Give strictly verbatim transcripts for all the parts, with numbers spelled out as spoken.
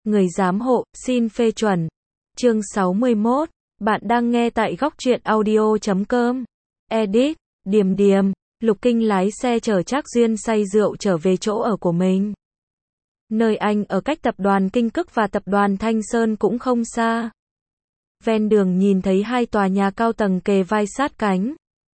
Người giám hộ, xin phê chuẩn. Chương sáu mươi mốt. Bạn đang nghe tại góc truyện audio chấm com. Edit. Điềm điềm. Lục Kinh lái xe chở Trác Duyên say rượu trở về chỗ ở của mình. Nơi anh ở cách tập đoàn Kinh Cức và tập đoàn Thanh Sơn cũng không xa. Ven đường nhìn thấy hai tòa nhà cao tầng kề vai sát cánh.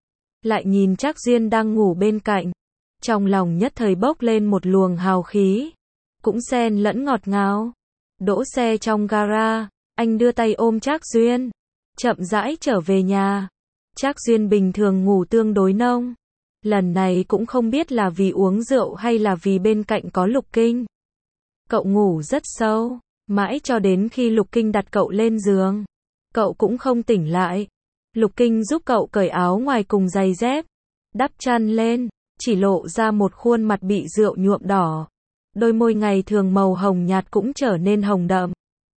Lại nhìn Trác Duyên đang ngủ bên cạnh. Trong lòng nhất thời bốc lên một luồng hào khí. Cũng xen lẫn ngọt ngào. Đỗ xe trong gara, anh đưa tay ôm Trác Duyên. Chậm rãi trở về nhà. Trác Duyên bình thường ngủ tương đối nông. Lần này cũng không biết là vì uống rượu hay là vì bên cạnh có Lục Kinh. Cậu ngủ rất sâu, mãi cho đến khi Lục Kinh đặt cậu lên giường. Cậu cũng không tỉnh lại. Lục Kinh giúp cậu cởi áo ngoài cùng giày dép. Đắp chăn lên, chỉ lộ ra một khuôn mặt bị rượu nhuộm đỏ. Đôi môi ngày thường màu hồng nhạt cũng trở nên hồng đậm.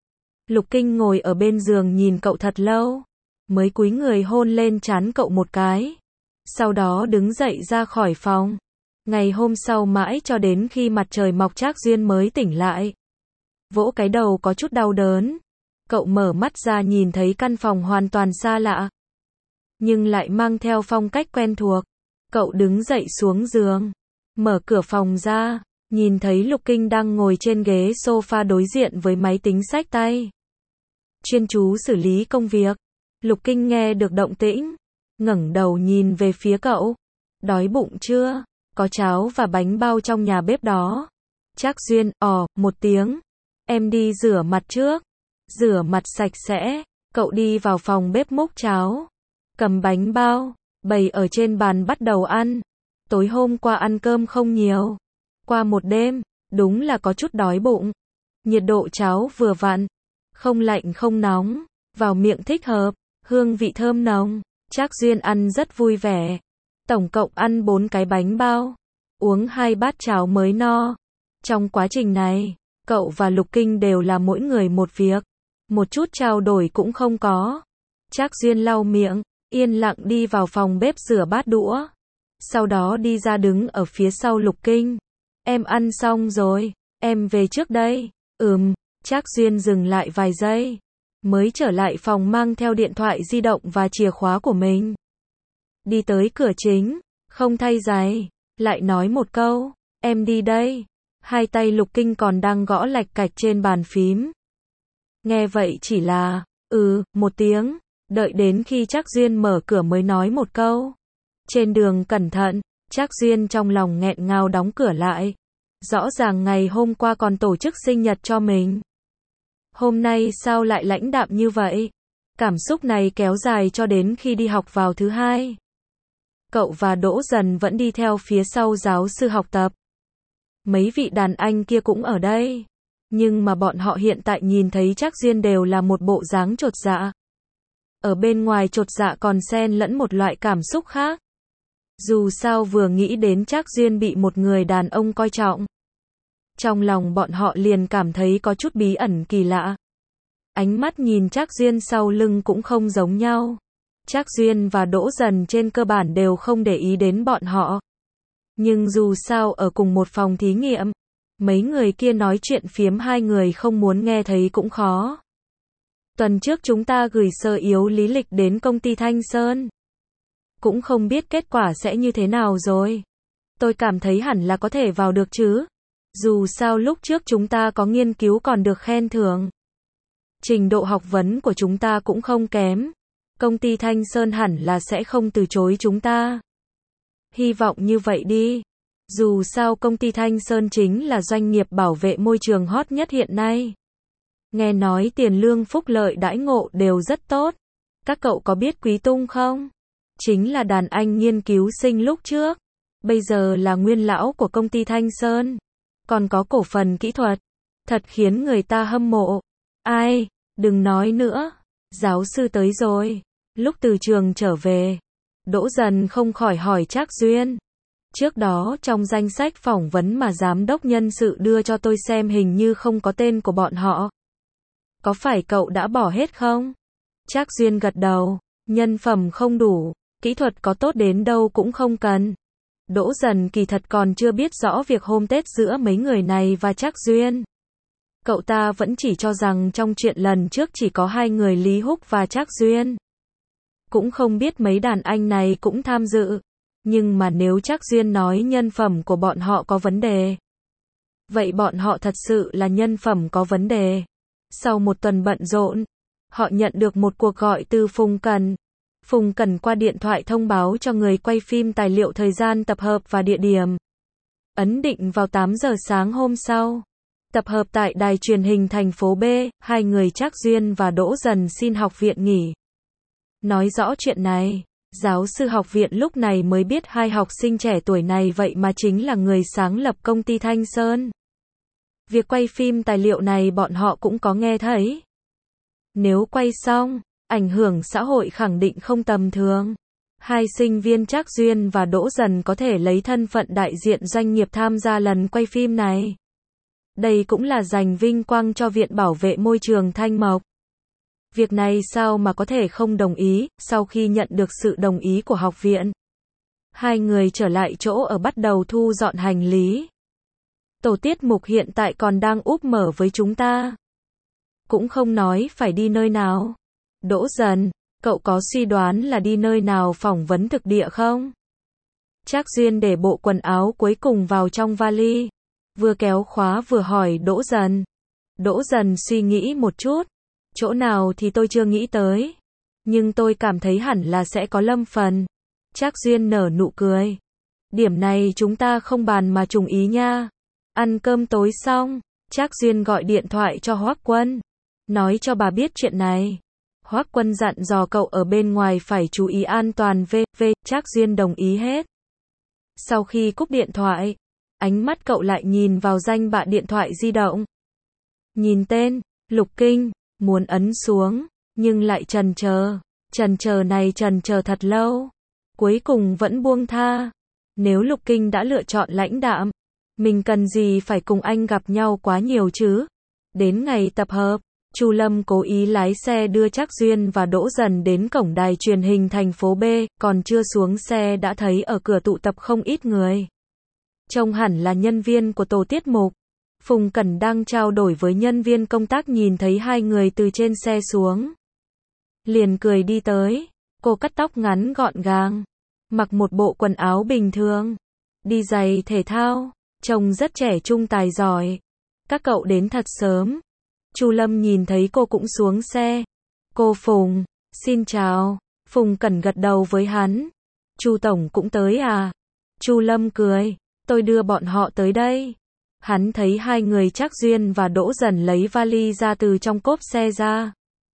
Lục Kinh ngồi ở bên giường nhìn cậu thật lâu. Mới cúi người hôn lên trán cậu một cái. Sau đó đứng dậy ra khỏi phòng. Ngày hôm sau mãi cho đến khi mặt trời mọc Trác Duyên mới tỉnh lại. Vỗ cái đầu có chút đau đớn. Cậu mở mắt ra nhìn thấy căn phòng hoàn toàn xa lạ. Nhưng lại mang theo phong cách quen thuộc. Cậu đứng dậy xuống giường. Mở cửa phòng ra. Nhìn thấy Lục Kinh đang ngồi trên ghế sofa đối diện với máy tính xách tay. Chuyên chú xử lý công việc. Lục Kinh nghe được động tĩnh. Ngẩng đầu nhìn về phía cậu. Đói bụng chưa? Có cháo và bánh bao trong nhà bếp đó. Trác Duyên, ò, một tiếng. Em đi rửa mặt trước. Rửa mặt sạch sẽ. Cậu đi vào phòng bếp múc cháo. Cầm bánh bao. Bày ở trên bàn bắt đầu ăn. Tối hôm qua ăn cơm không nhiều. Qua một đêm, đúng là có chút đói bụng. Nhiệt độ cháo vừa vặn. Không lạnh không nóng. Vào miệng thích hợp. Hương vị thơm nồng. Trác Duyên ăn rất vui vẻ. Tổng cộng ăn bốn cái bánh bao. Uống hai bát cháo mới no. Trong quá trình này, cậu và Lục Kinh đều là mỗi người một việc. Một chút trao đổi cũng không có. Trác Duyên lau miệng, yên lặng đi vào phòng bếp rửa bát đũa. Sau đó đi ra đứng ở phía sau Lục Kinh. Em ăn xong rồi, em về trước đây. Ừm, Trác Duyên dừng lại vài giây. Mới trở lại phòng mang theo điện thoại di động và chìa khóa của mình. Đi tới cửa chính, không thay giày, lại nói một câu, em đi đây. Hai tay Lục Kinh còn đang gõ lạch cạch trên bàn phím. Nghe vậy chỉ là, ừ, một tiếng, đợi đến khi Trác Duyên mở cửa mới nói một câu. Trên đường cẩn thận, Trác Duyên trong lòng nghẹn ngào đóng cửa lại. Rõ ràng ngày hôm qua còn tổ chức sinh nhật cho mình. Hôm nay sao lại lãnh đạm như vậy? Cảm xúc này kéo dài cho đến khi đi học vào thứ hai. Cậu và Đỗ Dần vẫn đi theo phía sau giáo sư học tập. Mấy vị đàn anh kia cũng ở đây. Nhưng mà bọn họ hiện tại nhìn thấy Trác Duyên đều là một bộ dáng chột dạ. Ở bên ngoài chột dạ còn xen lẫn một loại cảm xúc khác. Dù sao vừa nghĩ đến Trác Duyên bị một người đàn ông coi trọng. Trong lòng bọn họ liền cảm thấy có chút bí ẩn kỳ lạ. Ánh mắt nhìn Trác Duyên sau lưng cũng không giống nhau. Trác Duyên và Đỗ Dần trên cơ bản đều không để ý đến bọn họ. Nhưng dù sao ở cùng một phòng thí nghiệm, mấy người kia nói chuyện phiếm hai người không muốn nghe thấy cũng khó. Tuần trước chúng ta gửi sơ yếu lý lịch đến công ty Thanh Sơn. Cũng không biết kết quả sẽ như thế nào rồi. Tôi cảm thấy hẳn là có thể vào được chứ. Dù sao lúc trước chúng ta có nghiên cứu còn được khen thưởng. Trình độ học vấn của chúng ta cũng không kém. Công ty Thanh Sơn hẳn là sẽ không từ chối chúng ta. Hy vọng như vậy đi. Dù sao công ty Thanh Sơn chính là doanh nghiệp bảo vệ môi trường hot nhất hiện nay. Nghe nói tiền lương phúc lợi đãi ngộ đều rất tốt. Các cậu có biết Quý Tung không? Chính là đàn anh nghiên cứu sinh lúc trước. Bây giờ là nguyên lão của công ty Thanh Sơn. Còn có cổ phần kỹ thuật. Thật khiến người ta hâm mộ. Ai, đừng nói nữa. Giáo sư tới rồi. Lúc từ trường trở về, Đỗ Dần không khỏi hỏi Trác Duyên. Trước đó trong danh sách phỏng vấn mà giám đốc nhân sự đưa cho tôi xem hình như không có tên của bọn họ. Có phải cậu đã bỏ hết không? Trác Duyên gật đầu. Nhân phẩm không đủ, kỹ thuật có tốt đến đâu cũng không cần. Đỗ Dần kỳ thật còn chưa biết rõ việc hôm Tết giữa mấy người này và Trác Duyên. Cậu ta vẫn chỉ cho rằng trong chuyện lần trước chỉ có hai người Lý Húc và Trác Duyên. Cũng không biết mấy đàn anh này cũng tham dự. Nhưng mà nếu Trác Duyên nói nhân phẩm của bọn họ có vấn đề, vậy bọn họ thật sự là nhân phẩm có vấn đề. Sau một tuần bận rộn, họ nhận được một cuộc gọi từ Phùng Cẩn. Phùng Cẩn qua điện thoại thông báo cho người quay phim tài liệu thời gian tập hợp và địa điểm. Ấn định vào tám giờ sáng hôm sau. Tập hợp tại đài truyền hình thành phố B, hai người Trác Duyên và Đỗ Dần xin học viện nghỉ. Nói rõ chuyện này, giáo sư học viện lúc này mới biết hai học sinh trẻ tuổi này vậy mà chính là người sáng lập công ty Thanh Sơn. Việc quay phim tài liệu này bọn họ cũng có nghe thấy. Nếu quay xong, ảnh hưởng xã hội khẳng định không tầm thường. Hai sinh viên Trác Duyên và Đỗ Dần có thể lấy thân phận đại diện doanh nghiệp tham gia lần quay phim này. Đây cũng là giành vinh quang cho Viện Bảo vệ Môi trường Thanh Mộc. Việc này sao mà có thể không đồng ý, sau khi nhận được sự đồng ý của học viện. Hai người trở lại chỗ ở bắt đầu thu dọn hành lý. Tổ tiết mục hiện tại còn đang úp mở với chúng ta. Cũng không nói phải đi nơi nào. Đỗ Dần, cậu có suy đoán là đi nơi nào phỏng vấn thực địa không? Trác Duyên để bộ quần áo cuối cùng vào trong vali. Vừa kéo khóa vừa hỏi Đỗ Dần. Đỗ Dần suy nghĩ một chút. Chỗ nào thì tôi chưa nghĩ tới. Nhưng tôi cảm thấy hẳn là sẽ có Lâm phần. Trác Duyên nở nụ cười. Điểm này chúng ta không bàn mà trùng ý nha. Ăn cơm tối xong, Trác Duyên gọi điện thoại cho Hoắc Quân. Nói cho bà biết chuyện này. Hoắc Quân dặn dò cậu ở bên ngoài phải chú ý an toàn v v Trác Duyên đồng ý hết. Sau khi cúp điện thoại, ánh mắt cậu lại nhìn vào danh bạ điện thoại di động. Nhìn tên, Lục Kinh, muốn ấn xuống, nhưng lại chần chờ. Chần chờ này chần chờ thật lâu. Cuối cùng vẫn buông tha. Nếu Lục Kinh đã lựa chọn lãnh đạm, mình cần gì phải cùng anh gặp nhau quá nhiều chứ? Đến ngày tập hợp, Chu Lâm cố ý lái xe đưa Trác Duyên và Đỗ Dần đến cổng đài truyền hình thành phố B, còn chưa xuống xe đã thấy ở cửa tụ tập không ít người. Trông hẳn là nhân viên của tổ tiết mục. Phùng Cẩn đang trao đổi với nhân viên công tác nhìn thấy hai người từ trên xe xuống. Liền cười đi tới. Cô cắt tóc ngắn gọn gàng, mặc một bộ quần áo bình thường, đi giày thể thao, trông rất trẻ trung tài giỏi. Các cậu đến thật sớm. Chu Lâm nhìn thấy cô cũng xuống xe. Cô Phùng, xin chào. Phùng Cẩn gật đầu với hắn. Chu Tổng cũng tới à? Chu Lâm cười, tôi đưa bọn họ tới đây. Hắn thấy hai người Trác Duyên và Đỗ Dần lấy vali ra từ trong cốp xe ra.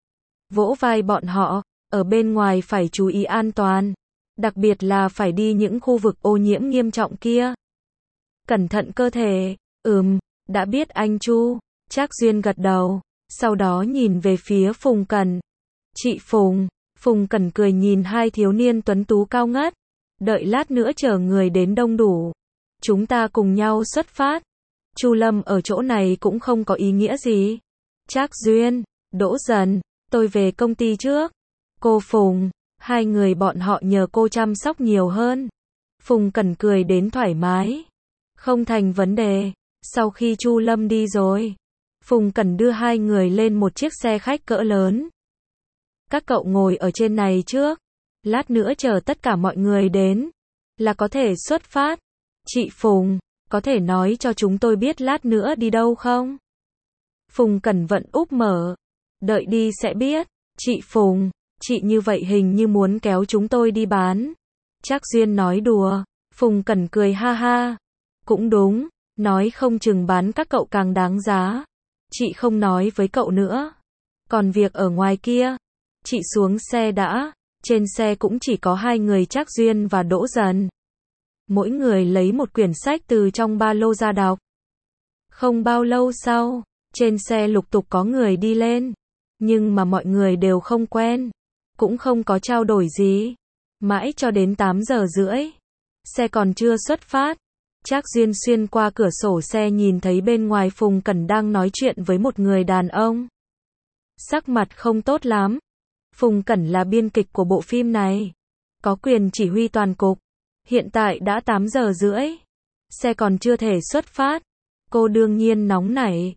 Vỗ vai bọn họ, ở bên ngoài phải chú ý an toàn. Đặc biệt là phải đi những khu vực ô nhiễm nghiêm trọng kia. Cẩn thận cơ thể. Ừm, đã biết anh Chu. Trác Duyên gật đầu, sau đó nhìn về phía Phùng Cẩn. Chị Phùng. Phùng Cẩn cười nhìn hai thiếu niên tuấn tú cao ngất. Đợi lát nữa chờ người đến đông đủ, chúng ta cùng nhau xuất phát. Chu Lâm ở chỗ này cũng không có ý nghĩa gì. Trác Duyên, Đỗ Dần, tôi về công ty trước. Cô Phùng, hai người bọn họ nhờ cô chăm sóc nhiều hơn. Phùng Cẩn cười đến thoải mái. Không thành vấn đề. Sau khi Chu Lâm đi rồi, Phùng Cẩn đưa hai người lên một chiếc xe khách cỡ lớn. Các cậu ngồi ở trên này trước. Lát nữa chờ tất cả mọi người đến, là có thể xuất phát. Chị Phùng, có thể nói cho chúng tôi biết lát nữa đi đâu không? Phùng Cẩn vận úp mở. Đợi đi sẽ biết. Chị Phùng, chị như vậy hình như muốn kéo chúng tôi đi bán. Trác Duyên nói đùa. Phùng Cẩn cười ha ha. Cũng đúng, nói không chừng bán các cậu càng đáng giá. Chị không nói với cậu nữa. Còn việc ở ngoài kia, chị xuống xe đã. Trên xe cũng chỉ có hai người Trác Duyên và Đỗ Dần. Mỗi người lấy một quyển sách từ trong ba lô ra đọc. Không bao lâu sau, trên xe lục tục có người đi lên. Nhưng mà mọi người đều không quen. Cũng không có trao đổi gì. Mãi cho đến tám giờ rưỡi. Xe còn chưa xuất phát. Trác Duyên xuyên qua cửa sổ xe nhìn thấy bên ngoài Phùng Cẩn đang nói chuyện với một người đàn ông. Sắc mặt không tốt lắm. Phùng Cẩn là biên kịch của bộ phim này. Có quyền chỉ huy toàn cục. Hiện tại đã tám giờ rưỡi. Xe còn chưa thể xuất phát. Cô đương nhiên nóng nảy.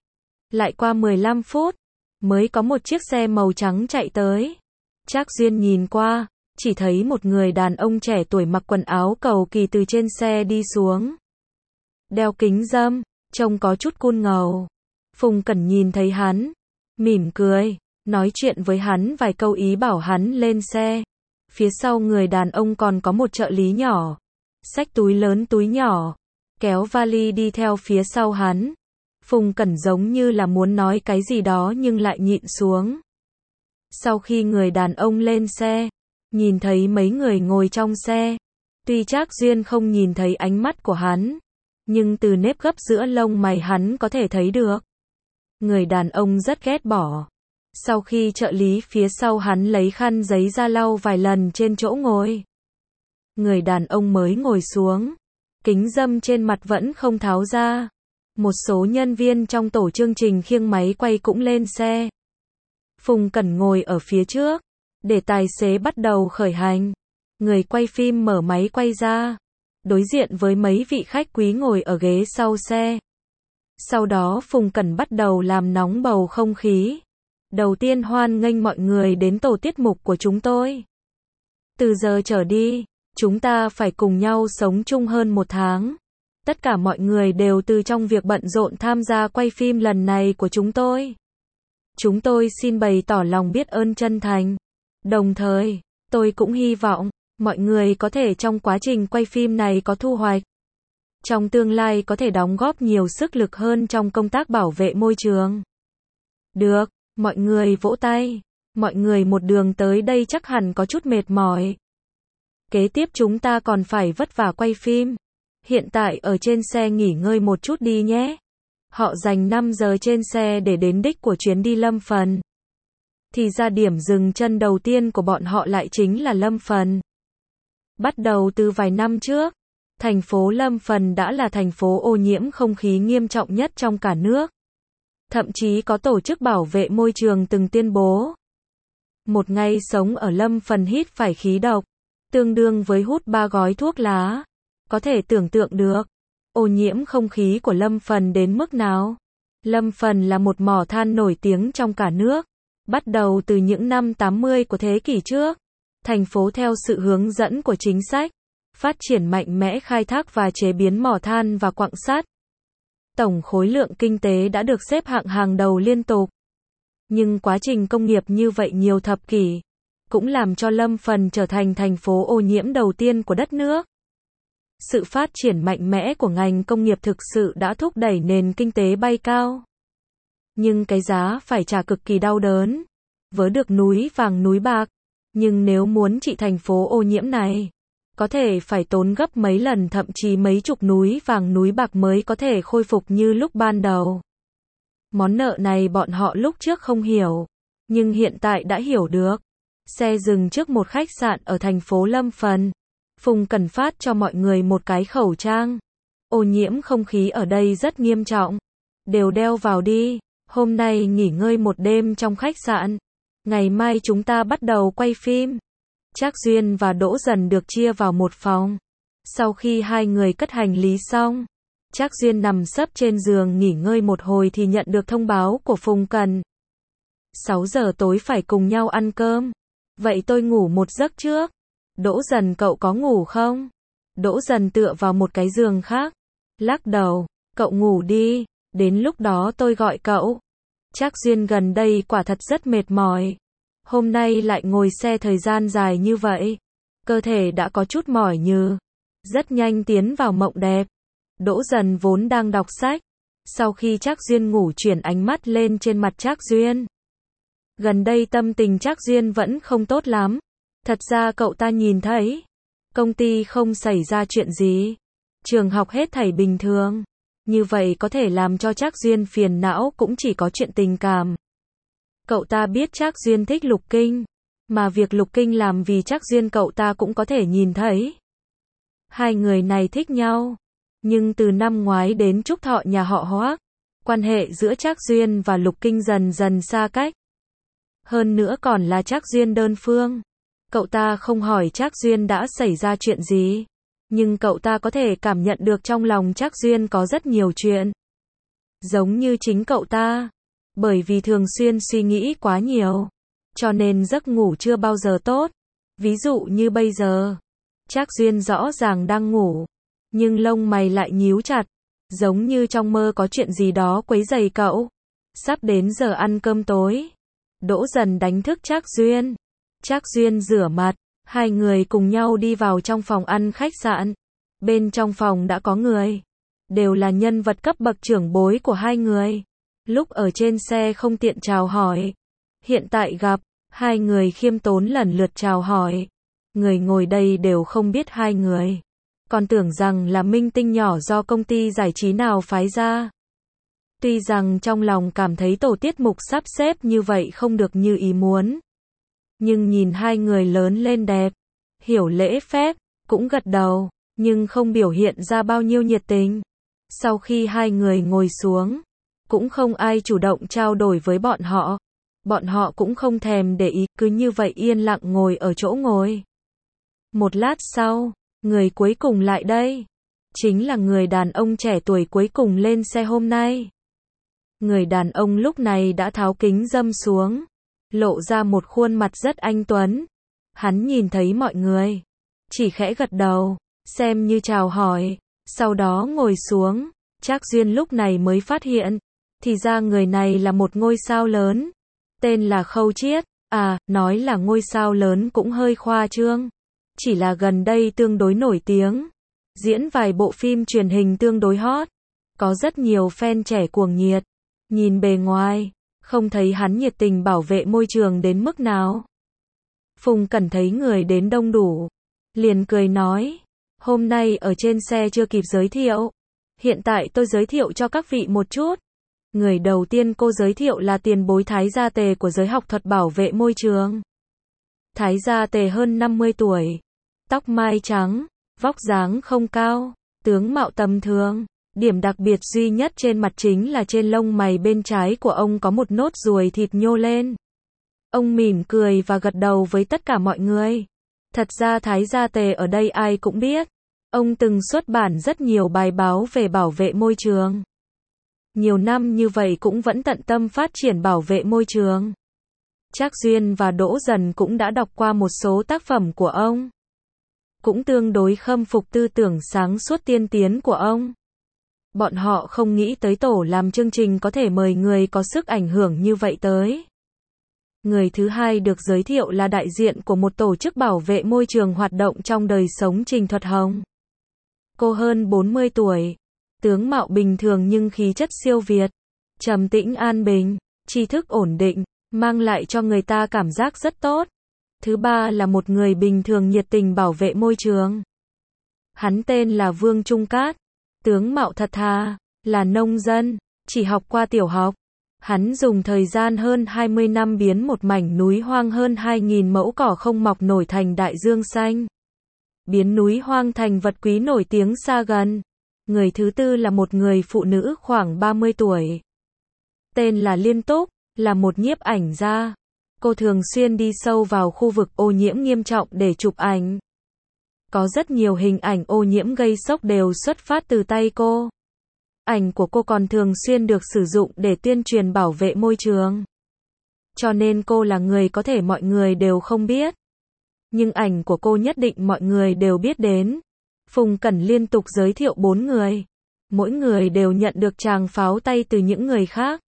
Lại qua mười lăm phút, mới có một chiếc xe màu trắng chạy tới. Trác Duyên nhìn qua, chỉ thấy một người đàn ông trẻ tuổi mặc quần áo cầu kỳ từ trên xe đi xuống. Đeo kính râm, trông có chút cool ngầu. Phùng Cẩn nhìn thấy hắn, mỉm cười, nói chuyện với hắn vài câu ý bảo hắn lên xe. Phía sau người đàn ông còn có một trợ lý nhỏ, xách túi lớn túi nhỏ, kéo vali đi theo phía sau hắn. Phùng Cẩn giống như là muốn nói cái gì đó nhưng lại nhịn xuống. Sau khi người đàn ông lên xe, nhìn thấy mấy người ngồi trong xe, tuy Trác Duyên không nhìn thấy ánh mắt của hắn, nhưng từ nếp gấp giữa lông mày hắn có thể thấy được. Người đàn ông rất ghét bỏ. Sau khi trợ lý phía sau hắn lấy khăn giấy ra lau vài lần trên chỗ ngồi, người đàn ông mới ngồi xuống. Kính râm trên mặt vẫn không tháo ra. Một số nhân viên trong tổ chương trình khiêng máy quay cũng lên xe. Phùng Cẩn ngồi ở phía trước, để tài xế bắt đầu khởi hành. Người quay phim mở máy quay ra, đối diện với mấy vị khách quý ngồi ở ghế sau xe. Sau đó Phùng Cẩn bắt đầu làm nóng bầu không khí. Đầu tiên hoan nghênh mọi người đến tổ tiết mục của chúng tôi. Từ giờ trở đi, chúng ta phải cùng nhau sống chung hơn một tháng. Tất cả mọi người đều từ trong việc bận rộn tham gia quay phim lần này của chúng tôi. Chúng tôi xin bày tỏ lòng biết ơn chân thành. Đồng thời, tôi cũng hy vọng mọi người có thể trong quá trình quay phim này có thu hoạch. Trong tương lai có thể đóng góp nhiều sức lực hơn trong công tác bảo vệ môi trường. Được, mọi người vỗ tay. Mọi người một đường tới đây chắc hẳn có chút mệt mỏi. Kế tiếp chúng ta còn phải vất vả quay phim. Hiện tại ở trên xe nghỉ ngơi một chút đi nhé. Họ dành năm giờ trên xe để đến đích của chuyến đi Lâm Phần. Thì ra điểm dừng chân đầu tiên của bọn họ lại chính là Lâm Phần. Bắt đầu từ vài năm trước, thành phố Lâm Phần đã là thành phố ô nhiễm không khí nghiêm trọng nhất trong cả nước. Thậm chí có tổ chức bảo vệ môi trường từng tuyên bố, một ngày sống ở Lâm Phần hít phải khí độc, tương đương với hút ba gói thuốc lá. Có thể tưởng tượng được, ô nhiễm không khí của Lâm Phần đến mức nào. Lâm Phần là một mỏ than nổi tiếng trong cả nước. Bắt đầu từ những năm tám mươi của thế kỷ trước, thành phố theo sự hướng dẫn của chính sách, phát triển mạnh mẽ khai thác và chế biến mỏ than và quặng sắt. Tổng khối lượng kinh tế đã được xếp hạng hàng đầu liên tục. Nhưng quá trình công nghiệp như vậy nhiều thập kỷ, cũng làm cho Lâm Phần trở thành thành phố ô nhiễm đầu tiên của đất nước. Sự phát triển mạnh mẽ của ngành công nghiệp thực sự đã thúc đẩy nền kinh tế bay cao. Nhưng cái giá phải trả cực kỳ đau đớn. Vớ được núi vàng núi bạc. Nhưng nếu muốn trị thành phố ô nhiễm này, có thể phải tốn gấp mấy lần thậm chí mấy chục núi vàng núi bạc mới có thể khôi phục như lúc ban đầu. Món nợ này bọn họ lúc trước không hiểu, nhưng hiện tại đã hiểu được. Xe dừng trước một khách sạn ở thành phố Lâm Phần. Phùng Cẩn phát cho mọi người một cái khẩu trang. Ô nhiễm không khí ở đây rất nghiêm trọng. Đều đeo vào đi. Hôm nay nghỉ ngơi một đêm trong khách sạn. Ngày mai chúng ta bắt đầu quay phim. Trác Duyên và Đỗ Dần được chia vào một phòng. Sau khi hai người cất hành lý xong, Trác Duyên nằm sấp trên giường nghỉ ngơi một hồi thì nhận được thông báo của Phùng Cẩn. sáu giờ tối phải cùng nhau ăn cơm. Vậy tôi ngủ một giấc trước. Đỗ Dần cậu có ngủ không? Đỗ Dần tựa vào một cái giường khác. Lắc đầu, cậu ngủ đi, đến lúc đó tôi gọi cậu. Trác Duyên gần đây quả thật rất mệt mỏi. Hôm nay lại ngồi xe thời gian dài như vậy. Cơ thể đã có chút mỏi nhừ. Rất nhanh tiến vào mộng đẹp. Đỗ Dần vốn đang đọc sách. Sau khi Trác Duyên ngủ chuyển ánh mắt lên trên mặt Trác Duyên. Gần đây tâm tình Trác Duyên vẫn không tốt lắm. Thật ra cậu ta nhìn thấy, công ty không xảy ra chuyện gì. Trường học hết thảy bình thường. Như vậy có thể làm cho Trác Duyên phiền não cũng chỉ có chuyện tình cảm. Cậu ta biết Trác Duyên thích Lục Kinh, mà việc Lục Kinh làm vì Trác Duyên cậu ta cũng có thể nhìn thấy. Hai người này thích nhau, nhưng từ năm ngoái đến chúc thọ nhà họ Hoác, quan hệ giữa Trác Duyên và Lục Kinh dần dần xa cách. Hơn nữa còn là Trác Duyên đơn phương. Cậu ta không hỏi Trác Duyên đã xảy ra chuyện gì, nhưng cậu ta có thể cảm nhận được trong lòng Trác Duyên có rất nhiều chuyện. Giống như chính cậu ta, Bởi vì thường xuyên suy nghĩ quá nhiều, cho nên giấc ngủ chưa bao giờ tốt. Ví dụ như bây giờ, Trác Duyên rõ ràng đang ngủ, nhưng lông mày lại nhíu chặt, giống như trong mơ có chuyện gì đó quấy rầy cậu. Sắp đến giờ ăn cơm tối, Đỗ Dần đánh thức Trác Duyên. Trác Duyên rửa mặt, hai người cùng nhau đi vào trong phòng ăn khách sạn. Bên trong phòng đã có người, đều là nhân vật cấp bậc trưởng bối của hai người. Lúc ở trên xe không tiện chào hỏi, hiện tại gặp, hai người khiêm tốn lần lượt chào hỏi. Người ngồi đây đều không biết hai người, còn tưởng rằng là minh tinh nhỏ do công ty giải trí nào phái ra. Tuy rằng trong lòng cảm thấy tổ tiết mục sắp xếp như vậy không được như ý muốn, nhưng nhìn hai người lớn lên đẹp, hiểu lễ phép, cũng gật đầu, nhưng không biểu hiện ra bao nhiêu nhiệt tình. Sau khi hai người ngồi xuống, cũng không ai chủ động trao đổi với bọn họ. Bọn họ cũng không thèm để ý, cứ như vậy yên lặng ngồi ở chỗ ngồi. Một lát sau, người cuối cùng lại đây, chính là người đàn ông trẻ tuổi cuối cùng lên xe hôm nay. Người đàn ông lúc này đã tháo kính râm xuống, lộ ra một khuôn mặt rất anh tuấn. Hắn nhìn thấy mọi người, chỉ khẽ gật đầu, xem như chào hỏi, sau đó ngồi xuống. Trác Duyên lúc này mới phát hiện, thì ra người này là một ngôi sao lớn, tên là Khâu Chiết. À, nói là ngôi sao lớn cũng hơi khoa trương, chỉ là gần đây tương đối nổi tiếng, diễn vài bộ phim truyền hình tương đối hot, có rất nhiều fan trẻ cuồng nhiệt. Nhìn bề ngoài, không thấy hắn nhiệt tình bảo vệ môi trường đến mức nào. Phùng Cẩn thấy người đến đông đủ, liền cười nói, hôm nay ở trên xe chưa kịp giới thiệu, hiện tại tôi giới thiệu cho các vị một chút. Người đầu tiên cô giới thiệu là tiền bối Thái Gia Tề của giới học thuật bảo vệ môi trường. Thái Gia Tề hơn năm mươi tuổi, tóc mai trắng, vóc dáng không cao, tướng mạo tầm thường. Điểm đặc biệt duy nhất trên mặt chính là trên lông mày bên trái của ông có một nốt ruồi thịt nhô lên. Ông mỉm cười và gật đầu với tất cả mọi người. Thật ra Thái Gia Tề ở đây ai cũng biết. Ông từng xuất bản rất nhiều bài báo về bảo vệ môi trường. Nhiều năm như vậy cũng vẫn tận tâm phát triển bảo vệ môi trường. Trác Duyên và Đỗ Dần cũng đã đọc qua một số tác phẩm của ông, cũng tương đối khâm phục tư tưởng sáng suốt tiên tiến của ông. Bọn họ không nghĩ tới tổ làm chương trình có thể mời người có sức ảnh hưởng như vậy tới. Người thứ hai được giới thiệu là đại diện của một tổ chức bảo vệ môi trường hoạt động trong đời sống, Trình Thuật Hồng. Cô hơn bốn mươi tuổi, tướng mạo bình thường nhưng khí chất siêu việt, trầm tĩnh an bình, tri thức ổn định, mang lại cho người ta cảm giác rất tốt. Thứ ba là một người bình thường nhiệt tình bảo vệ môi trường. Hắn tên là Vương Trung Cát, tướng mạo thật thà, là nông dân, chỉ học qua tiểu học. Hắn dùng thời gian hơn hai mươi năm biến một mảnh núi hoang hơn hai nghìn mẫu cỏ không mọc nổi thành đại dương xanh. Biến núi hoang thành vật quý nổi tiếng xa gần. Người thứ tư là một người phụ nữ khoảng ba mươi tuổi. Tên là Liên Túc, là một nhiếp ảnh gia. Cô thường xuyên đi sâu vào khu vực ô nhiễm nghiêm trọng để chụp ảnh. Có rất nhiều hình ảnh ô nhiễm gây sốc đều xuất phát từ tay cô. Ảnh của cô còn thường xuyên được sử dụng để tuyên truyền bảo vệ môi trường. Cho nên cô là người có thể mọi người đều không biết. Nhưng ảnh của cô nhất định mọi người đều biết đến. Phùng Cẩn liên tục giới thiệu bốn người. Mỗi người đều nhận được tràng pháo tay từ những người khác.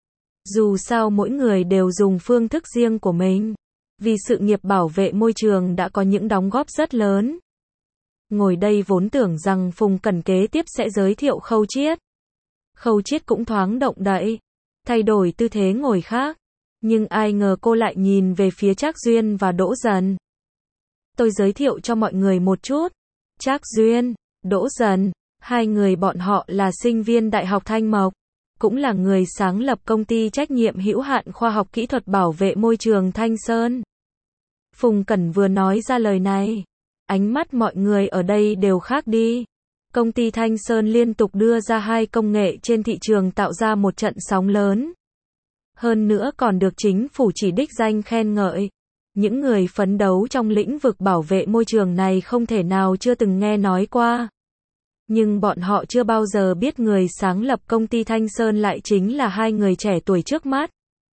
Dù sao mỗi người đều dùng phương thức riêng của mình. Vì sự nghiệp bảo vệ môi trường đã có những đóng góp rất lớn. Ngồi đây vốn tưởng rằng Phùng Cẩn kế tiếp sẽ giới thiệu Khâu Chiết. Khâu Chiết cũng thoáng động đậy, thay đổi tư thế ngồi khác. Nhưng ai ngờ cô lại nhìn về phía Trác Duyên và Đỗ Dần. Tôi giới thiệu cho mọi người một chút. Trác Duyên, Đỗ Dần, hai người bọn họ là sinh viên Đại học Thanh Mộc, cũng là người sáng lập công ty trách nhiệm hữu hạn khoa học kỹ thuật bảo vệ môi trường Thanh Sơn. Phùng Cẩn vừa nói ra lời này, ánh mắt mọi người ở đây đều khác đi. Công ty Thanh Sơn liên tục đưa ra hai công nghệ trên thị trường tạo ra một trận sóng lớn. Hơn nữa còn được chính phủ chỉ đích danh khen ngợi. Những người phấn đấu trong lĩnh vực bảo vệ môi trường này không thể nào chưa từng nghe nói qua. Nhưng bọn họ chưa bao giờ biết người sáng lập công ty Thanh Sơn lại chính là hai người trẻ tuổi trước mắt.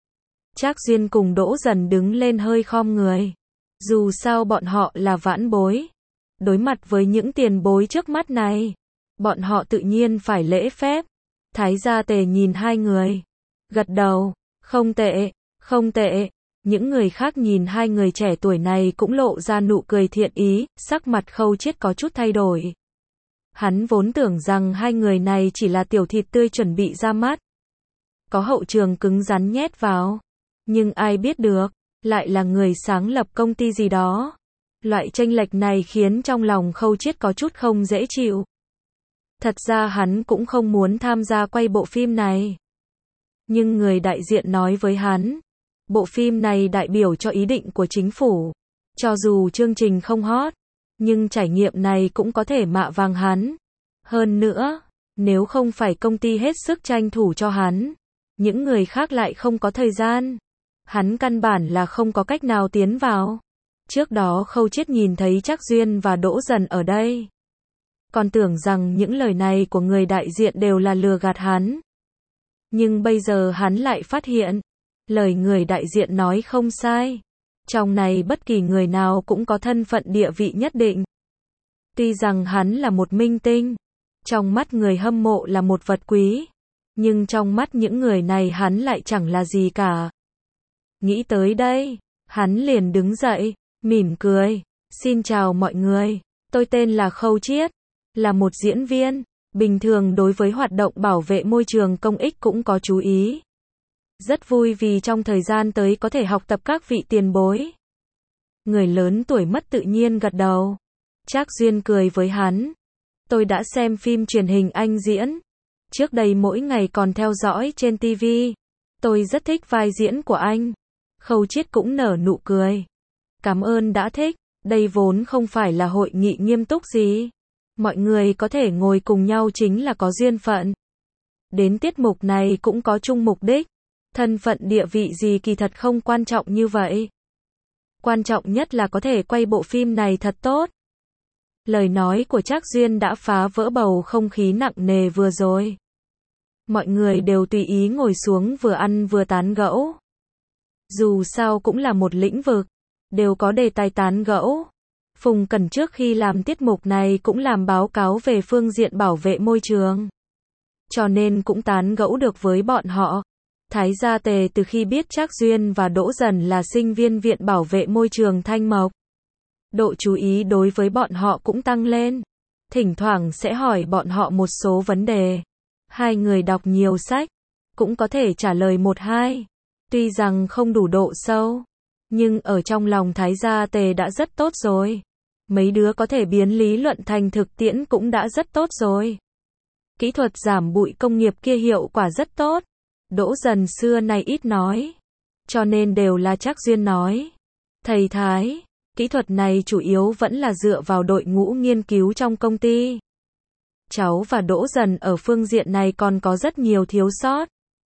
Trác Duyên cùng Đỗ Dần đứng lên hơi khom người. Dù sao bọn họ là vãn bối. Đối mặt với những tiền bối trước mắt này, bọn họ tự nhiên phải lễ phép. Thái gia Tề nhìn hai người, gật đầu, không tệ, không tệ. Những người khác nhìn hai người trẻ tuổi này cũng lộ ra nụ cười thiện ý, sắc mặt Khâu Chiết có chút thay đổi. Hắn vốn tưởng rằng hai người này chỉ là tiểu thịt tươi chuẩn bị ra mắt. Có hậu trường cứng rắn nhét vào. Nhưng ai biết được, lại là người sáng lập công ty gì đó. Loại chênh lệch này khiến trong lòng Khâu Chiết có chút không dễ chịu. Thật ra hắn cũng không muốn tham gia quay bộ phim này. Nhưng người đại diện nói với hắn, bộ phim này đại biểu cho ý định của chính phủ. Cho dù chương trình không hot, nhưng trải nghiệm này cũng có thể mạ vàng hắn. Hơn nữa, nếu không phải công ty hết sức tranh thủ cho hắn, những người khác lại không có thời gian. Hắn căn bản là không có cách nào tiến vào. Trước đó Khâu Chiết nhìn thấy Trác Duyên và Đỗ Dần ở đây. Còn tưởng rằng những lời này của người đại diện đều là lừa gạt hắn. Nhưng bây giờ hắn lại phát hiện, lời người đại diện nói không sai. Trong này bất kỳ người nào cũng có thân phận địa vị nhất định. Tuy rằng hắn là một minh tinh, trong mắt người hâm mộ là một vật quý, nhưng trong mắt những người này hắn lại chẳng là gì cả. Nghĩ tới đây, hắn liền đứng dậy, mỉm cười. Xin chào mọi người, tôi tên là Khâu Chiết, là một diễn viên, bình thường đối với hoạt động bảo vệ môi trường công ích cũng có chú ý. Rất vui vì trong thời gian tới có thể học tập các vị tiền bối. Người lớn tuổi mất tự nhiên gật đầu. Trác Duyên cười với hắn. Tôi đã xem phim truyền hình anh diễn. Trước đây mỗi ngày còn theo dõi trên ti vi. Tôi rất thích vai diễn của anh. Khâu Chiết cũng nở nụ cười. Cảm ơn đã thích. Đây vốn không phải là hội nghị nghiêm túc gì. Mọi người có thể ngồi cùng nhau chính là có duyên phận. Đến tiết mục này cũng có chung mục đích. Thân phận địa vị gì kỳ thật không quan trọng như vậy. Quan trọng nhất là có thể quay bộ phim này thật tốt. Lời nói của Trác Duyên đã phá vỡ bầu không khí nặng nề vừa rồi. Mọi người đều tùy ý ngồi xuống vừa ăn vừa tán gẫu. Dù sao cũng là một lĩnh vực, đều có đề tài tán gẫu. Phùng Cẩn trước khi làm tiết mục này cũng làm báo cáo về phương diện bảo vệ môi trường. Cho nên cũng tán gẫu được với bọn họ. Thái gia Tề từ khi biết Trác Duyên và Đỗ Dần là sinh viên Viện Bảo vệ Môi trường Thanh Mộc, độ chú ý đối với bọn họ cũng tăng lên. Thỉnh thoảng sẽ hỏi bọn họ một số vấn đề. Hai người đọc nhiều sách, cũng có thể trả lời một hai. Tuy rằng không đủ độ sâu, nhưng ở trong lòng Thái gia Tề đã rất tốt rồi. Mấy đứa có thể biến lý luận thành thực tiễn cũng đã rất tốt rồi. Kỹ thuật giảm bụi công nghiệp kia hiệu quả rất tốt. Đỗ Dần xưa nay ít nói, cho nên đều là Trác Duyên nói. Thầy Thái, kỹ thuật này chủ yếu vẫn là dựa vào đội ngũ nghiên cứu trong công ty. Cháu và Đỗ Dần ở phương diện này còn có rất nhiều thiếu sót.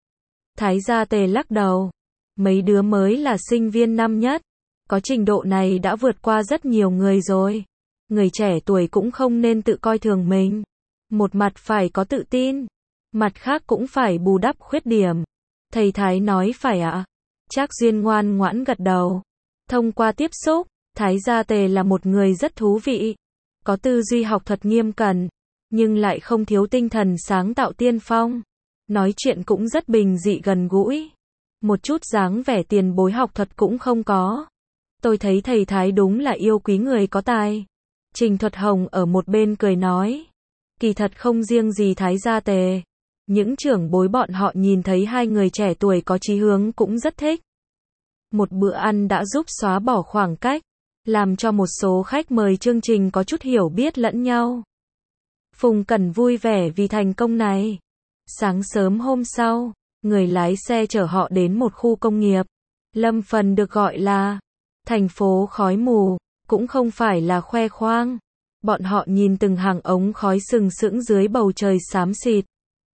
Thái gia Tề lắc đầu. Mấy đứa mới là sinh viên năm nhất, có trình độ này đã vượt qua rất nhiều người rồi. Người trẻ tuổi cũng không nên tự coi thường mình. Một mặt phải có tự tin, mặt khác cũng phải bù đắp khuyết điểm. Thầy Thái nói phải ạ? À? Trác Duyên ngoan ngoãn gật đầu. Thông qua tiếp xúc, Thái gia Tề là một người rất thú vị. Có tư duy học thuật nghiêm cẩn, nhưng lại không thiếu tinh thần sáng tạo tiên phong. Nói chuyện cũng rất bình dị gần gũi. Một chút dáng vẻ tiền bối học thuật cũng không có. Tôi thấy thầy Thái đúng là yêu quý người có tài. Trình Thuật Hồng ở một bên cười nói. Kỳ thật không riêng gì Thái gia Tề. Những trưởng bối bọn họ nhìn thấy hai người trẻ tuổi có chí hướng cũng rất thích. Một bữa ăn đã giúp xóa bỏ khoảng cách, làm cho một số khách mời chương trình có chút hiểu biết lẫn nhau. Phùng Cẩn vui vẻ vì thành công này. Sáng sớm hôm sau, người lái xe chở họ đến một khu công nghiệp. Lâm phần được gọi là thành phố khói mù, cũng không phải là khoe khoang. Bọn họ nhìn từng hàng ống khói sừng sững dưới bầu trời xám xịt.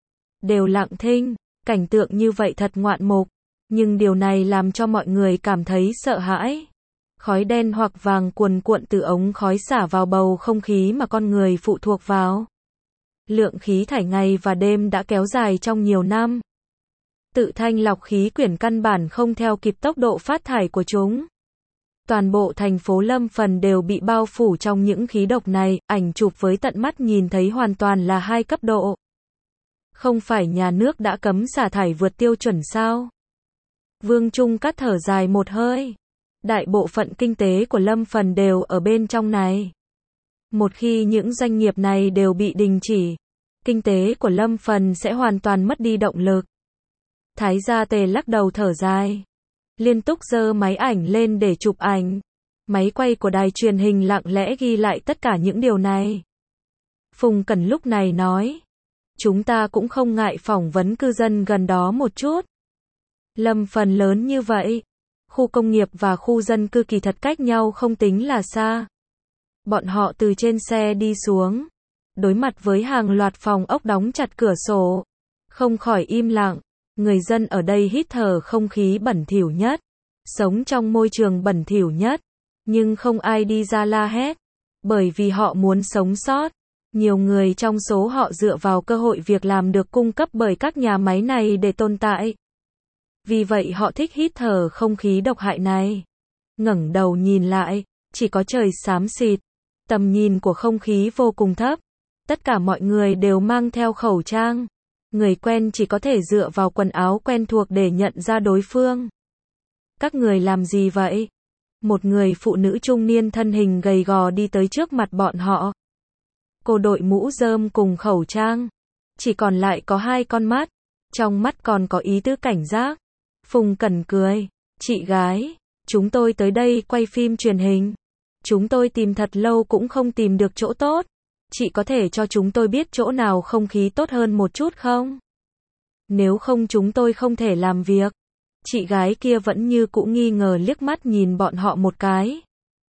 Đều lặng thinh, cảnh tượng như vậy thật ngoạn mục. Nhưng điều này làm cho mọi người cảm thấy sợ hãi. Khói đen hoặc vàng cuồn cuộn từ ống khói xả vào bầu không khí mà con người phụ thuộc vào. Lượng khí thải ngày và đêm đã kéo dài trong nhiều năm. Tự thanh lọc khí quyển căn bản không theo kịp tốc độ phát thải của chúng. Toàn bộ thành phố Lâm Phần đều bị bao phủ trong những khí độc này, ảnh chụp với tận mắt nhìn thấy hoàn toàn là hai cấp độ. Không phải nhà nước đã cấm xả thải vượt tiêu chuẩn sao? Vương Trung Cát thở dài một hơi. Đại bộ phận kinh tế của Lâm Phần đều ở bên trong này. Một khi những doanh nghiệp này đều bị đình chỉ, kinh tế của Lâm Phần sẽ hoàn toàn mất đi động lực. Thái Gia Tề lắc đầu thở dài. Liên tục giơ máy ảnh lên để chụp ảnh. Máy quay của đài truyền hình lặng lẽ ghi lại tất cả những điều này. Phùng Cẩn lúc này nói. Chúng ta cũng không ngại phỏng vấn cư dân gần đó một chút. Lâm Phần lớn như vậy. Khu công nghiệp và khu dân cư kỳ thật cách nhau không tính là xa. Bọn họ từ trên xe đi xuống. Đối mặt với hàng loạt phòng ốc đóng chặt cửa sổ. Không khỏi im lặng. Người dân ở đây hít thở không khí bẩn thỉu nhất. Sống trong môi trường bẩn thỉu nhất. Nhưng không ai đi ra la hét. Bởi vì họ muốn sống sót. Nhiều người trong số họ dựa vào cơ hội việc làm được cung cấp bởi các nhà máy này để tồn tại. Vì vậy họ thích hít thở không khí độc hại này. Ngẩng đầu nhìn lại, chỉ có trời xám xịt. Tầm nhìn của không khí vô cùng thấp. Tất cả mọi người đều mang theo khẩu trang. Người quen chỉ có thể dựa vào quần áo quen thuộc để nhận ra đối phương. Các người làm gì vậy? Một người phụ nữ trung niên thân hình gầy gò đi tới trước mặt bọn họ. Cô đội mũ rơm cùng khẩu trang. Chỉ còn lại có hai con mắt. Trong mắt còn có ý tứ cảnh giác. Phùng Cẩn cười. Chị gái, chúng tôi tới đây quay phim truyền hình. Chúng tôi tìm thật lâu cũng không tìm được chỗ tốt. Chị có thể cho chúng tôi biết chỗ nào không khí tốt hơn một chút không? Nếu không chúng tôi không thể làm việc. Chị gái kia vẫn như cũ nghi ngờ liếc mắt nhìn bọn họ một cái.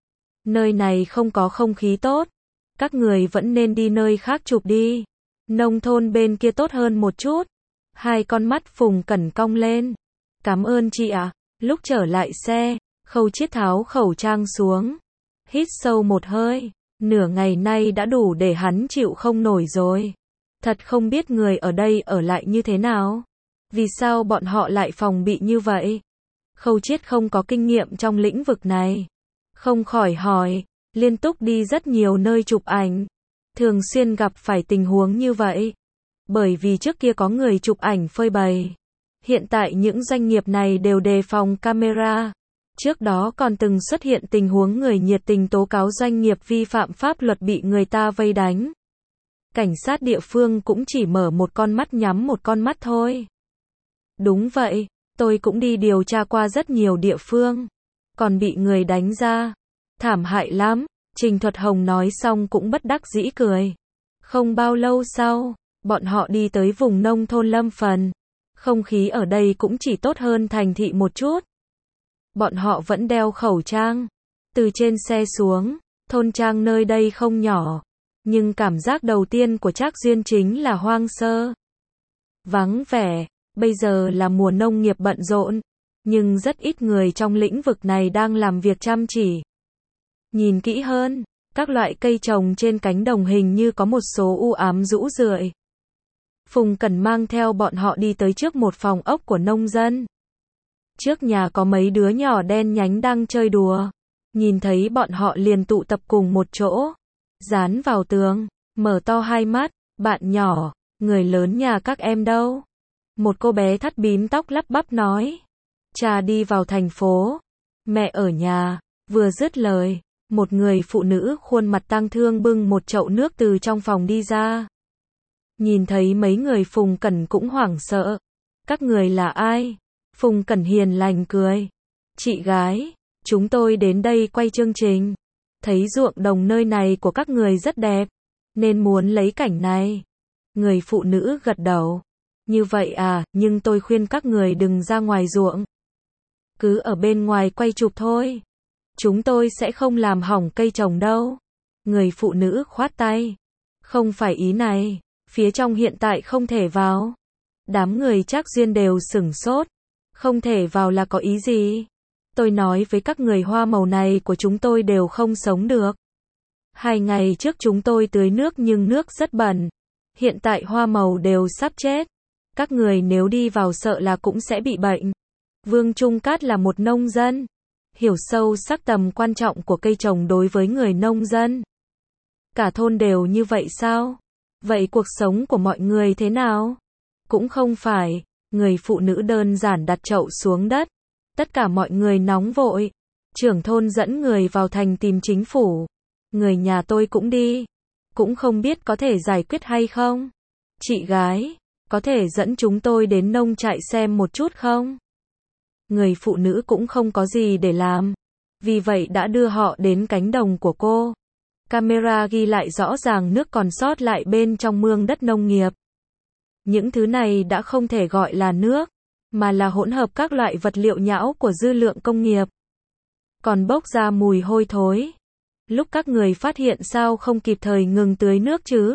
Nơi này không có không khí tốt. Các người vẫn nên đi nơi khác chụp đi. Nông thôn bên kia tốt hơn một chút. Hai con mắt Phùng Cẩn cong lên. Cảm ơn chị ạ. À. Lúc trở lại xe, Khâu Chiết tháo khẩu trang xuống. Hít sâu một hơi. Nửa ngày nay đã đủ để hắn chịu không nổi rồi. Thật không biết người ở đây ở lại như thế nào. Vì sao bọn họ lại phòng bị như vậy? Khâu Chiết không có kinh nghiệm trong lĩnh vực này. Không khỏi hỏi. Liên tục đi rất nhiều nơi chụp ảnh. Thường xuyên gặp phải tình huống như vậy. Bởi vì trước kia có người chụp ảnh phơi bày. Hiện tại những doanh nghiệp này đều đề phòng camera. Trước đó còn từng xuất hiện tình huống người nhiệt tình tố cáo doanh nghiệp vi phạm pháp luật bị người ta vây đánh. Cảnh sát địa phương cũng chỉ mở một con mắt nhắm một con mắt thôi. Đúng vậy, tôi cũng đi điều tra qua rất nhiều địa phương. Còn bị người đánh ra. Thảm hại lắm. Trình Thuật Hồng nói xong cũng bất đắc dĩ cười. Không bao lâu sau, bọn họ đi tới vùng nông thôn Lâm Phần. Không khí ở đây cũng chỉ tốt hơn thành thị một chút. Bọn họ vẫn đeo khẩu trang. Từ trên xe xuống, thôn trang nơi đây không nhỏ. Nhưng cảm giác đầu tiên của Trác Duyên chính là hoang sơ. Vắng vẻ, bây giờ là mùa nông nghiệp bận rộn. Nhưng rất ít người trong lĩnh vực này đang làm việc chăm chỉ. Nhìn kỹ hơn, các loại cây trồng trên cánh đồng hình như có một số u ám rũ rượi. Phùng Cẩn mang theo bọn họ đi tới trước một phòng ốc của nông dân. Trước nhà có mấy đứa nhỏ đen nhánh đang chơi đùa. Nhìn thấy bọn họ liền tụ tập cùng một chỗ. Dán vào tường, mở to hai mắt, bạn nhỏ, người lớn nhà các em đâu? Một cô bé thắt bím tóc lắp bắp nói. Cha đi vào thành phố. Mẹ ở nhà. Vừa dứt lời, một người phụ nữ khuôn mặt tang thương bưng một chậu nước từ trong phòng đi ra. Nhìn thấy mấy người Phùng Cẩn cũng hoảng sợ. Các người là ai? Phùng Cẩn hiền lành cười. Chị gái, chúng tôi đến đây quay chương trình. Thấy ruộng đồng nơi này của các người rất đẹp, nên muốn lấy cảnh này. Người phụ nữ gật đầu. Như vậy à, nhưng tôi khuyên các người đừng ra ngoài ruộng. Cứ ở bên ngoài quay chụp thôi. Chúng tôi sẽ không làm hỏng cây trồng đâu. Người phụ nữ khoát tay. Không phải ý này, phía trong hiện tại không thể vào. Đám người Trác Duyên đều sửng sốt. Không thể vào là có ý gì? Tôi nói với các người hoa màu này của chúng tôi đều không sống được. Hai ngày trước chúng tôi tưới nước nhưng nước rất bẩn. Hiện tại hoa màu đều sắp chết. Các người nếu đi vào sợ là cũng sẽ bị bệnh. Vương Trung Cát là một nông dân. Hiểu sâu sắc tầm quan trọng của cây trồng đối với người nông dân. Cả thôn đều như vậy sao? Vậy cuộc sống của mọi người thế nào? Cũng không phải. Người phụ nữ đơn giản đặt chậu xuống đất. Tất cả mọi người nóng vội. Trưởng thôn dẫn người vào thành tìm chính phủ. Người nhà tôi cũng đi. Cũng không biết có thể giải quyết hay không. Chị gái, có thể dẫn chúng tôi đến nông trại xem một chút không? Người phụ nữ cũng không có gì để làm. Vì vậy đã đưa họ đến cánh đồng của cô. Camera ghi lại rõ ràng nước còn sót lại bên trong mương đất nông nghiệp. Những thứ này đã không thể gọi là nước, mà là hỗn hợp các loại vật liệu nhão của dư lượng công nghiệp. Còn bốc ra mùi hôi thối. Lúc các người phát hiện sao không kịp thời ngừng tưới nước chứ?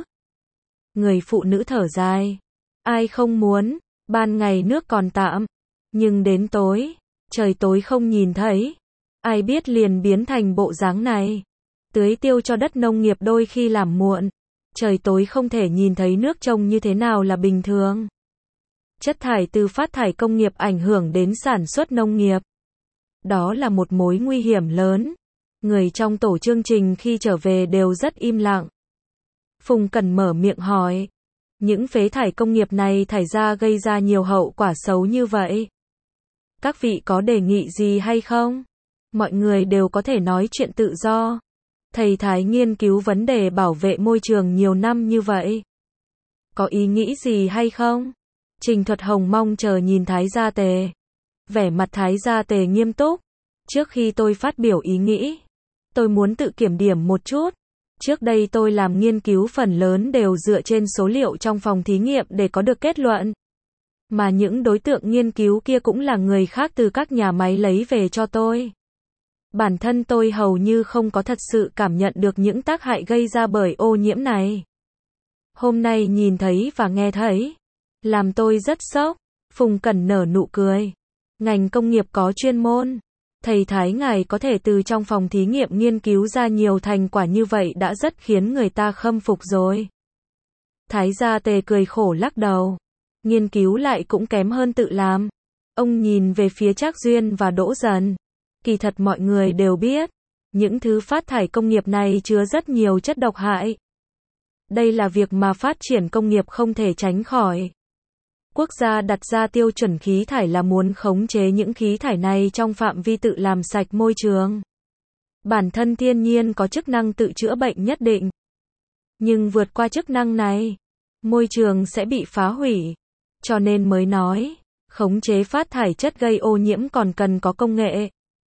Người phụ nữ thở dài. Ai không muốn, ban ngày nước còn tạm. Nhưng đến tối, trời tối không nhìn thấy. Ai biết liền biến thành bộ dáng này. Tưới tiêu cho đất nông nghiệp đôi khi làm muộn. Trời tối không thể nhìn thấy nước trông như thế nào là bình thường. Chất thải từ phát thải công nghiệp ảnh hưởng đến sản xuất nông nghiệp. Đó là một mối nguy hiểm lớn. Người trong tổ chương trình khi trở về đều rất im lặng. Phùng Cẩn mở miệng hỏi. Những phế thải công nghiệp này thải ra gây ra nhiều hậu quả xấu như vậy. Các vị có đề nghị gì hay không? Mọi người đều có thể nói chuyện tự do. Thầy Thái nghiên cứu vấn đề bảo vệ môi trường nhiều năm như vậy. Có ý nghĩ gì hay không? Trình Thuật Hồng mong chờ nhìn Thái Gia Tề. Vẻ mặt Thái Gia Tề nghiêm túc. Trước khi tôi phát biểu ý nghĩ, tôi muốn tự kiểm điểm một chút. Trước đây tôi làm nghiên cứu phần lớn đều dựa trên số liệu trong phòng thí nghiệm để có được kết luận. Mà những đối tượng nghiên cứu kia cũng là người khác từ các nhà máy lấy về cho tôi. Bản thân tôi hầu như không có thật sự cảm nhận được những tác hại gây ra bởi ô nhiễm này. Hôm nay nhìn thấy và nghe thấy, làm tôi rất sốc. Phùng Cẩn nở nụ cười. Ngành công nghiệp có chuyên môn. Thầy Thái ngài có thể từ trong phòng thí nghiệm nghiên cứu ra nhiều thành quả như vậy đã rất khiến người ta khâm phục rồi. Thái Gia Tề cười khổ lắc đầu. Nghiên cứu lại cũng kém hơn tự làm. Ông nhìn về phía Trác Duyên và Đỗ Dần. Kỳ thật mọi người đều biết, những thứ phát thải công nghiệp này chứa rất nhiều chất độc hại. Đây là việc mà phát triển công nghiệp không thể tránh khỏi. Quốc gia đặt ra tiêu chuẩn khí thải là muốn khống chế những khí thải này trong phạm vi tự làm sạch môi trường. Bản thân thiên nhiên có chức năng tự chữa bệnh nhất định. Nhưng vượt qua chức năng này, môi trường sẽ bị phá hủy. Cho nên mới nói, khống chế phát thải chất gây ô nhiễm còn cần có công nghệ.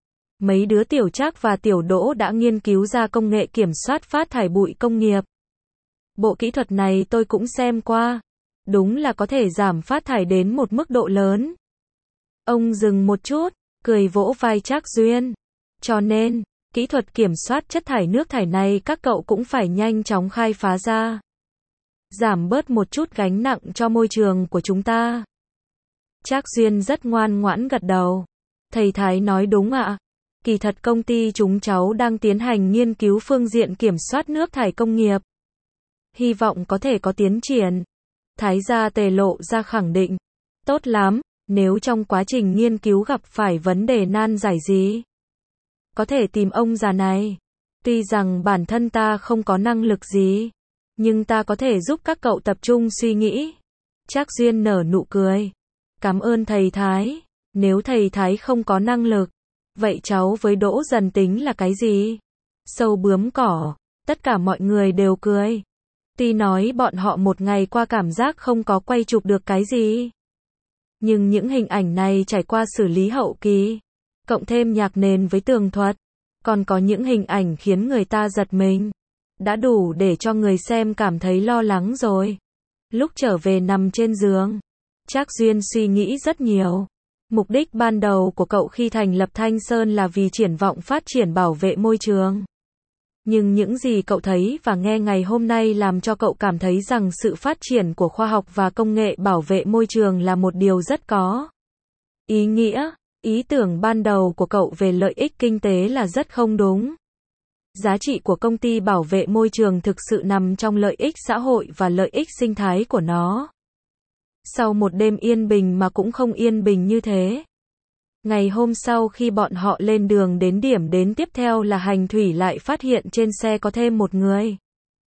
Mấy đứa Tiểu Trác và Tiểu Đỗ đã nghiên cứu ra công nghệ kiểm soát phát thải bụi công nghiệp. Bộ kỹ thuật này tôi cũng xem qua. Đúng là có thể giảm phát thải đến một mức độ lớn. Ông dừng một chút, cười vỗ vai Trác Duyên. Cho nên, kỹ thuật kiểm soát chất thải nước thải này các cậu cũng phải nhanh chóng khai phá ra. Giảm bớt một chút gánh nặng cho môi trường của chúng ta. Trác Duyên rất ngoan ngoãn gật đầu. Thầy Thái nói đúng ạ. Kỳ thật công ty chúng cháu đang tiến hành nghiên cứu phương diện kiểm soát nước thải công nghiệp. Hy vọng có thể có tiến triển. Thái Gia Tề lộ ra khẳng định. Tốt lắm, nếu trong quá trình nghiên cứu gặp phải vấn đề nan giải gì, có thể tìm ông già này. Tuy rằng bản thân ta không có năng lực gì, nhưng ta có thể giúp các cậu tập trung suy nghĩ. Trác Duyên nở nụ cười. Cảm ơn thầy Thái. Nếu thầy Thái không có năng lực, vậy cháu với Đỗ Dần tính là cái gì? Sâu bướm cỏ. Tất cả mọi người đều cười. Tuy nói bọn họ một ngày qua cảm giác không có quay chụp được cái gì. Nhưng những hình ảnh này trải qua xử lý hậu kỳ, cộng thêm nhạc nền với tường thuật, còn có những hình ảnh khiến người ta giật mình. Đã đủ để cho người xem cảm thấy lo lắng rồi. Lúc trở về nằm trên giường, Trác Duyên suy nghĩ rất nhiều. Mục đích ban đầu của cậu khi thành lập Thanh Sơn là vì triển vọng phát triển bảo vệ môi trường. Nhưng những gì cậu thấy và nghe ngày hôm nay làm cho cậu cảm thấy rằng sự phát triển của khoa học và công nghệ bảo vệ môi trường là một điều rất có ý nghĩa. Ý tưởng ban đầu của cậu về lợi ích kinh tế là rất không đúng. Giá trị của công ty bảo vệ môi trường thực sự nằm trong lợi ích xã hội và lợi ích sinh thái của nó. Sau một đêm yên bình mà cũng không yên bình như thế. Ngày hôm sau khi bọn họ lên đường đến điểm đến tiếp theo là hành thủy lại phát hiện trên xe có thêm một người.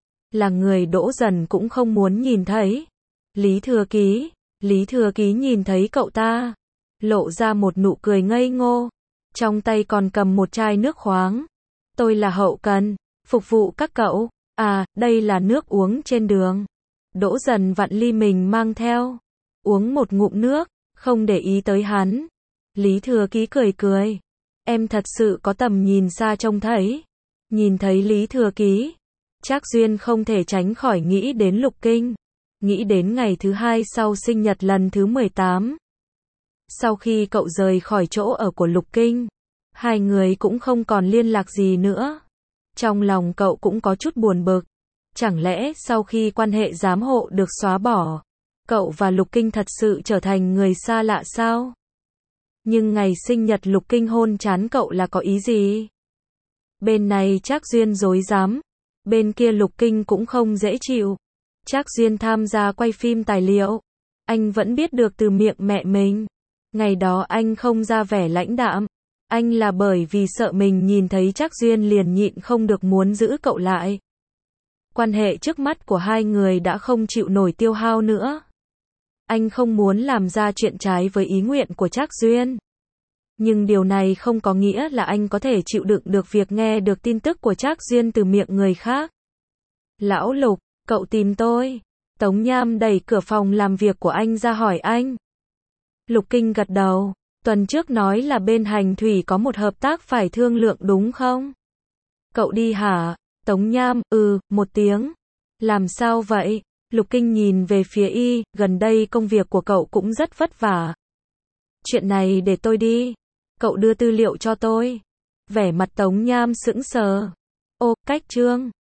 Là người Đỗ Dần cũng không muốn nhìn thấy. Lý Thừa Ký. Lý Thừa Ký nhìn thấy cậu ta. Lộ ra một nụ cười ngây ngô. Trong tay còn cầm một chai nước khoáng. Tôi là hậu cần. Phục vụ các cậu. À, đây là nước uống trên đường. Đỗ Dần vặn ly mình mang theo. Uống một ngụm nước. Không để ý tới hắn. Lý Thừa Ký cười cười. Em thật sự có tầm nhìn xa trông thấy. Nhìn thấy Lý Thừa Ký. Trác Duyên không thể tránh khỏi nghĩ đến Lục Kinh. Nghĩ đến ngày thứ hai sau sinh nhật lần thứ mười tám. Sau khi cậu rời khỏi chỗ ở của Lục Kinh, hai người cũng không còn liên lạc gì nữa. Trong lòng cậu cũng có chút buồn bực. Chẳng lẽ sau khi quan hệ giám hộ được xóa bỏ, cậu và Lục Kinh thật sự trở thành người xa lạ sao? Nhưng ngày sinh nhật Lục Kinh hôn chán cậu là có ý gì? Bên này Trác Duyên rối rắm, bên kia Lục Kinh cũng không dễ chịu. Trác Duyên tham gia quay phim tài liệu, anh vẫn biết được từ miệng mẹ mình. Ngày đó anh không ra vẻ lãnh đạm, anh là bởi vì sợ mình nhìn thấy Trác Duyên liền nhịn không được muốn giữ cậu lại. Quan hệ trước mắt của hai người đã không chịu nổi tiêu hao nữa. Anh không muốn làm ra chuyện trái với ý nguyện của Trác Duyên. Nhưng điều này không có nghĩa là anh có thể chịu đựng được việc nghe được tin tức của Trác Duyên từ miệng người khác. Lão Lục, cậu tìm tôi. Tống Nham đẩy cửa phòng làm việc của anh ra hỏi anh. Lục Kinh gật đầu. Tuần trước nói là bên hành thủy có một hợp tác phải thương lượng đúng không? Cậu đi hả? Tống Nham, ừ, một tiếng. Làm sao vậy? Lục Kinh nhìn về phía y, gần đây công việc của cậu cũng rất vất vả. Chuyện này để tôi đi. Cậu đưa tư liệu cho tôi. Vẻ mặt Tống Nham sững sờ. Ô, cách Trương.